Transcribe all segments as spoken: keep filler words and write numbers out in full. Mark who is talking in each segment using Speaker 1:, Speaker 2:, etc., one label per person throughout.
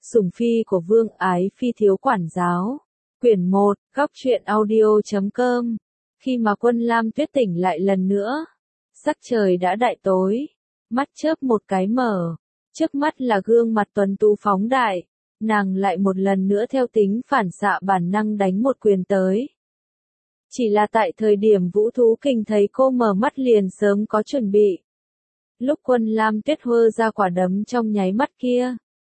Speaker 1: Sủng phi của Vương Ái Phi thiếu quản giáo. Quyển một, góc truyện audio.com. Khi mà Quân Lam Tuyết tỉnh lại lần nữa, sắc trời đã đại tối, mắt chớp một cái mở, trước mắt là gương mặt tuấn tú phóng đại, nàng lại một lần nữa theo tính phản xạ bản năng đánh một quyền tới. Chỉ là tại thời điểm Vũ Thú Kình thấy cô mở mắt liền sớm có chuẩn bị. Lúc Quân Lam Tuyết hơ ra quả đấm trong nháy mắt kia,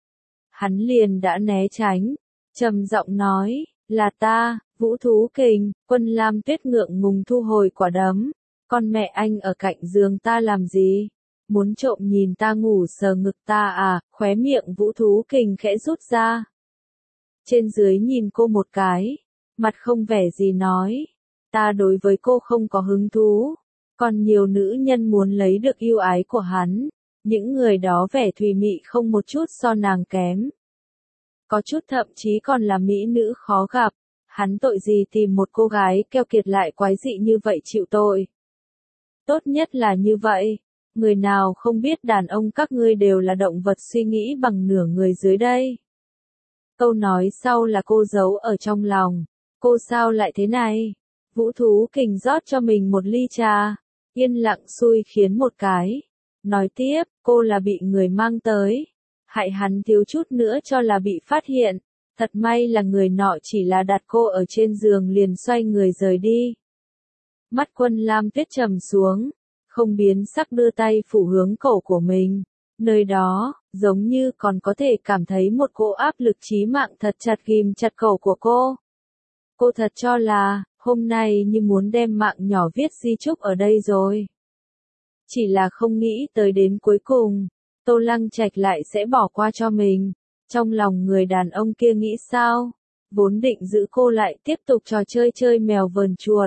Speaker 1: hắn liền đã né tránh, trầm giọng nói, là ta, Vũ Thú Kình. Quân Lam Tuyết ngượng ngùng thu hồi quả đấm, con mẹ anh ở cạnh giường ta làm gì? Muốn trộm nhìn ta ngủ sờ ngực ta à? Khóe miệng Vũ Thú Kình khẽ rút ra. Trên dưới nhìn cô một cái, mặt không vẻ gì nói, ta đối với cô không có hứng thú, còn nhiều nữ nhân muốn lấy được yêu ái của hắn, những người đó vẻ thùy mị không một chút so nàng kém. Có chút thậm chí còn là mỹ nữ khó gặp, hắn tội gì tìm một cô gái keo kiệt lại quái dị như vậy chịu tội. Tốt nhất là như vậy, người nào không biết đàn ông các ngươi đều là động vật suy nghĩ bằng nửa người dưới đây. Câu nói sau là cô giấu ở trong lòng, cô sao lại thế này? Vũ Thú Kình rót cho mình một ly trà, yên lặng xui khiến một cái. Nói tiếp, cô là bị người mang tới. Hại hắn thiếu chút nữa cho là bị phát hiện. Thật may là người nọ chỉ là đặt cô ở trên giường liền xoay người rời đi. Mắt Quân Lam Tuyết trầm xuống, không biến sắc đưa tay phủ hướng cổ của mình. Nơi đó, giống như còn có thể cảm thấy một cỗ áp lực chí mạng thật chặt ghim chặt cổ của cô. Cô thật cho là, hôm nay như muốn đem mạng nhỏ viết di chúc ở đây rồi. Chỉ là không nghĩ tới đến cuối cùng, Tô Lăng Trạch lại sẽ bỏ qua cho mình. Trong lòng người đàn ông kia nghĩ sao? Vốn định giữ cô lại tiếp tục trò chơi chơi mèo vờn chuột.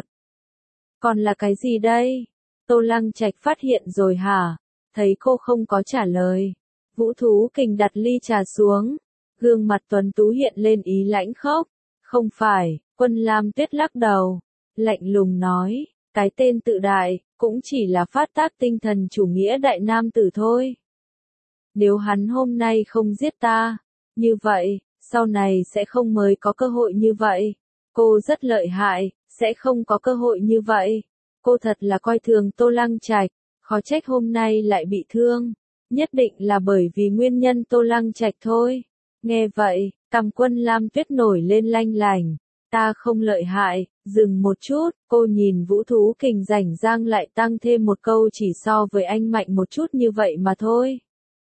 Speaker 1: Còn là cái gì đây? Tô Lăng Trạch phát hiện rồi hả? Thấy cô không có trả lời. Vũ Thú Kình đặt ly trà xuống. Gương mặt tuấn tú hiện lên ý lãnh khốc. Không phải, Quân Lam Tuyết lắc đầu. Lạnh lùng nói, cái tên tự đại, cũng chỉ là phát tác tinh thần chủ nghĩa đại nam tử thôi. Nếu hắn hôm nay không giết ta, như vậy, sau này sẽ không mới có cơ hội như vậy. Cô rất lợi hại, sẽ không có cơ hội như vậy. Cô thật là coi thường Tô Lăng Trạch, khó trách hôm nay lại bị thương. Nhất định là bởi vì nguyên nhân Tô Lăng Trạch thôi. Nghe vậy, cằm Quân Lam Tuyết nổi lên lanh lành. Ta không lợi hại, dừng một chút, cô nhìn Vũ Thú Kình rảnh rang lại tăng thêm một câu chỉ so với anh mạnh một chút như vậy mà thôi.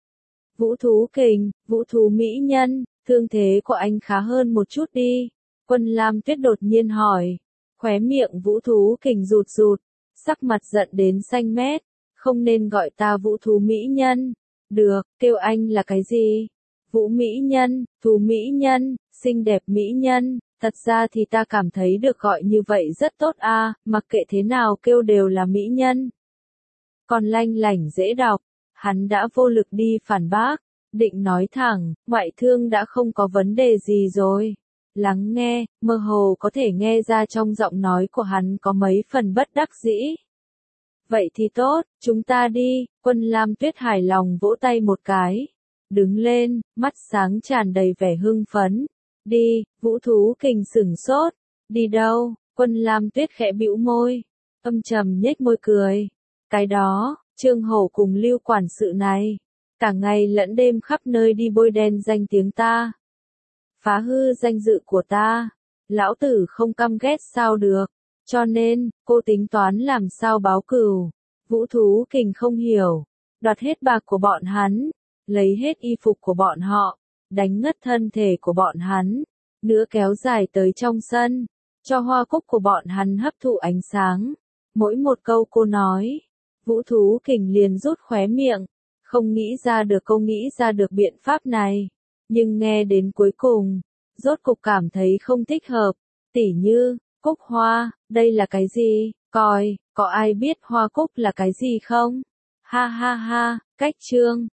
Speaker 1: Vũ Thú Kình, Vũ Thú Mỹ Nhân, thương thế của anh khá hơn một chút đi. Quân Lam Tuyết đột nhiên hỏi. Khóe miệng Vũ Thú Kình rụt rụt, sắc mặt giận đến xanh mét. Không nên gọi ta Vũ Thú Mỹ Nhân. Được, kêu anh là cái gì? Vũ Mỹ Nhân, Thú Mỹ Nhân, xinh đẹp Mỹ Nhân. Thật ra thì ta cảm thấy được gọi như vậy rất tốt a, à, mặc kệ thế nào kêu đều là mỹ nhân. Còn lanh lảnh dễ đọc, hắn đã vô lực đi phản bác, định nói thẳng, ngoại thương đã không có vấn đề gì rồi. Lắng nghe, mơ hồ có thể nghe ra trong giọng nói của hắn có mấy phần bất đắc dĩ. Vậy thì tốt, chúng ta đi. Quân Lam Tuyết hài lòng vỗ tay một cái. Đứng lên, mắt sáng tràn đầy vẻ hưng phấn. Đi. Vũ Thú Kình sửng sốt. Đi đâu? Quân Lam Tuyết khẽ bĩu môi, âm trầm nhếch môi cười. Cái đó, Trương Hổ cùng Lưu quản sự này, cả ngày lẫn đêm khắp nơi đi bôi đen danh tiếng ta, phá hư danh dự của ta. Lão tử không căm ghét sao được, cho nên, cô tính toán làm sao báo cừu. Vũ Thú Kình không hiểu, đoạt hết bạc của bọn hắn, lấy hết y phục của bọn họ, đánh ngất thân thể của bọn hắn, nữa kéo dài tới trong sân, cho hoa cúc của bọn hắn hấp thụ ánh sáng. Mỗi một câu cô nói, Vũ Thú Kình liền rút khóe miệng, không nghĩ ra được câu nghĩ ra được biện pháp này, nhưng nghe đến cuối cùng, rốt cục cảm thấy không thích hợp, tỉ như, cúc hoa, đây là cái gì, coi, có ai biết hoa cúc là cái gì không? Ha ha ha, cách chương.